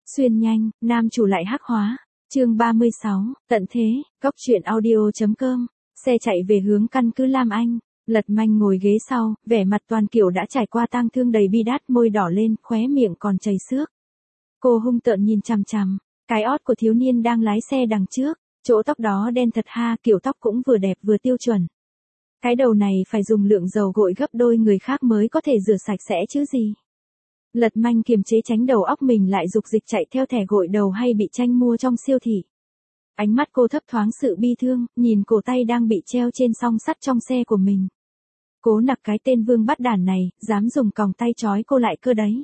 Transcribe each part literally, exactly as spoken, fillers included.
Xuyên nhanh, nam chủ lại hắc hóa. Chương ba mươi sáu, tận thế, góc truyện audio.com. Xe chạy về hướng căn cứ Lam Anh. Lật Manh ngồi ghế sau, vẻ mặt toàn kiểu đã trải qua tang thương đầy bi đát, môi đỏ lên, khóe miệng còn chảy xước. Cô hung tợn nhìn chằm chằm cái ót của thiếu niên đang lái xe đằng trước, chỗ tóc đó đen thật ha, kiểu tóc cũng vừa đẹp vừa tiêu chuẩn. Cái đầu này phải dùng lượng dầu gội gấp đôi người khác mới có thể rửa sạch sẽ chứ gì. Lật Manh kiềm chế tránh đầu óc mình lại dục dịch chạy theo thẻ gội đầu hay bị tranh mua trong siêu thị. Ánh mắt cô thấp thoáng sự bi thương, nhìn cổ tay đang bị treo trên song sắt trong xe của mình. Cố Nặc cái tên vương bắt đản này, dám dùng còng tay trói cô lại cơ đấy.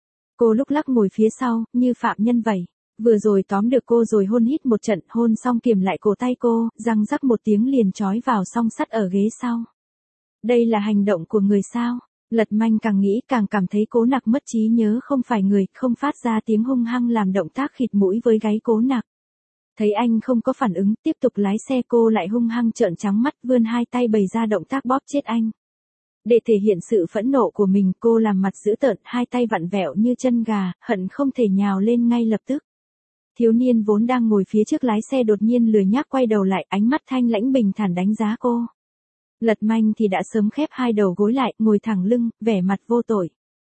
Cô lúc lắc ngồi phía sau, như phạm nhân vậy. Vừa rồi tóm được cô rồi hôn hít một trận, hôn xong kiềm lại cổ tay cô, răng rắc một tiếng liền trói vào song sắt ở ghế sau. Đây là hành động của người sao? Lật Manh càng nghĩ càng cảm thấy Cố Nặc mất trí nhớ, không phải người, không phát ra tiếng hung hăng làm động tác khịt mũi với gáy Cố Nặc. Thấy anh không có phản ứng, tiếp tục lái xe, cô lại hung hăng trợn trắng mắt, vươn hai tay bày ra động tác bóp chết anh. Để thể hiện sự phẫn nộ của mình, cô làm mặt dữ tợn, hai tay vặn vẹo như chân gà, hận không thể nhào lên ngay lập tức. Thiếu niên vốn đang ngồi phía trước lái xe đột nhiên lười nhác quay đầu lại, ánh mắt thanh lãnh bình thản đánh giá cô. Lật Manh thì đã sớm khép hai đầu gối lại, ngồi thẳng lưng, vẻ mặt vô tội.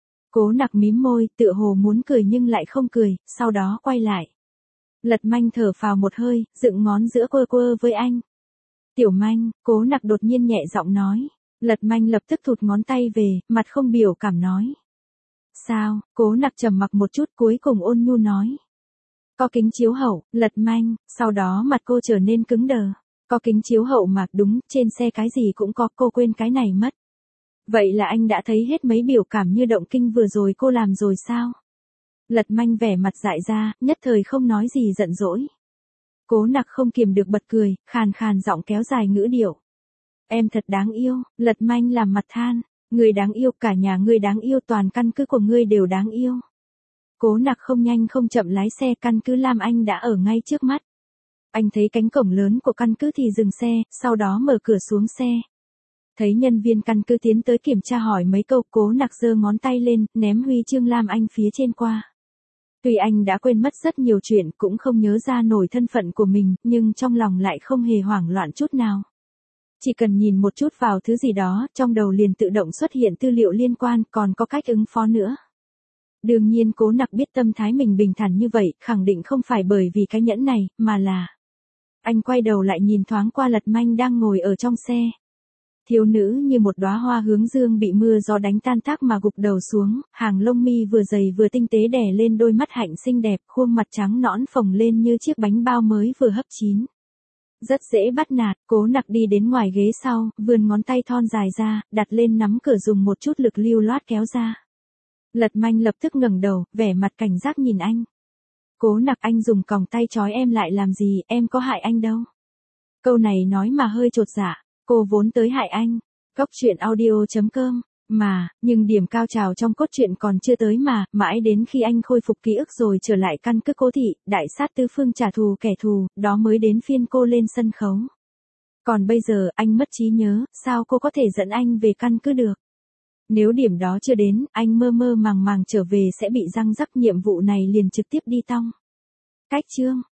Cố Nặc mím môi, tựa hồ muốn cười nhưng lại không cười, sau đó quay lại. Lật Manh thở phào một hơi, dựng ngón giữa quơ quơ với anh. Tiểu Manh, Cố Nặc đột nhiên nhẹ giọng nói. Lật Manh lập tức thụt ngón tay về, mặt không biểu cảm nói. Sao? Cố Nặc trầm mặc một chút, cuối cùng ôn nhu nói. Có kính chiếu hậu. Lật Manh, sau đó mặt cô trở nên cứng đờ. Có kính chiếu hậu mà, đúng, trên xe cái gì cũng có, cô quên cái này mất. Vậy là anh đã thấy hết mấy biểu cảm như động kinh vừa rồi cô làm rồi sao? Lật Manh vẻ mặt dại ra, nhất thời không nói gì giận dỗi. Cố Nặc không kiềm được bật cười, khàn khàn giọng kéo dài ngữ điệu. Em thật đáng yêu. Lật Manh làm mặt than. Người đáng yêu, cả nhà ngươi đáng yêu, toàn căn cứ của ngươi đều đáng yêu. Cố Nặc không nhanh không chậm lái xe, căn cứ Lam Anh đã ở ngay trước mắt. Anh thấy cánh cổng lớn của căn cứ thì dừng xe, sau đó mở cửa xuống xe. Thấy nhân viên căn cứ tiến tới kiểm tra hỏi mấy câu, Cố Nặc giơ ngón tay lên, ném huy chương Lam Anh phía trên qua. Tuy anh đã quên mất rất nhiều chuyện, cũng không nhớ ra nổi thân phận của mình, nhưng trong lòng lại không hề hoảng loạn chút nào. Chỉ cần nhìn một chút vào thứ gì đó, trong đầu liền tự động xuất hiện tư liệu liên quan, còn có cách ứng phó nữa. Đương nhiên Cố Nặc biết tâm thái mình bình thản như vậy, khẳng định không phải bởi vì cái nhẫn này, mà là... Anh quay đầu lại nhìn thoáng qua Lật Manh đang ngồi ở trong xe. Thiếu nữ như một đóa hoa hướng dương bị mưa gió đánh tan tác mà gục đầu xuống, hàng lông mi vừa dày vừa tinh tế đè lên đôi mắt hạnh xinh đẹp, khuôn mặt trắng nõn phồng lên như chiếc bánh bao mới vừa hấp chín. Rất dễ bắt nạt. Cố Nặc đi đến ngoài ghế sau, vươn ngón tay thon dài ra, đặt lên nắm cửa dùng một chút lực lưu loát kéo ra. Lật Manh lập tức ngẩng đầu, vẻ mặt cảnh giác nhìn anh. Cố Nặc, anh dùng còng tay trói em lại làm gì, em có hại anh đâu. Câu này nói mà hơi chột dạ, cô vốn tới hại anh. Góc truyện audio.com. Mà, nhưng điểm cao trào trong cốt truyện còn chưa tới mà, mãi đến khi anh khôi phục ký ức rồi trở lại căn cứ Cố thị, đại sát tứ phương trả thù kẻ thù, đó mới đến phiên cô lên sân khấu. Còn bây giờ, anh mất trí nhớ, sao cô có thể dẫn anh về căn cứ được? Nếu điểm đó chưa đến, anh mơ mơ màng màng trở về sẽ bị răng rắc, nhiệm vụ này liền trực tiếp đi tong. Cách chương.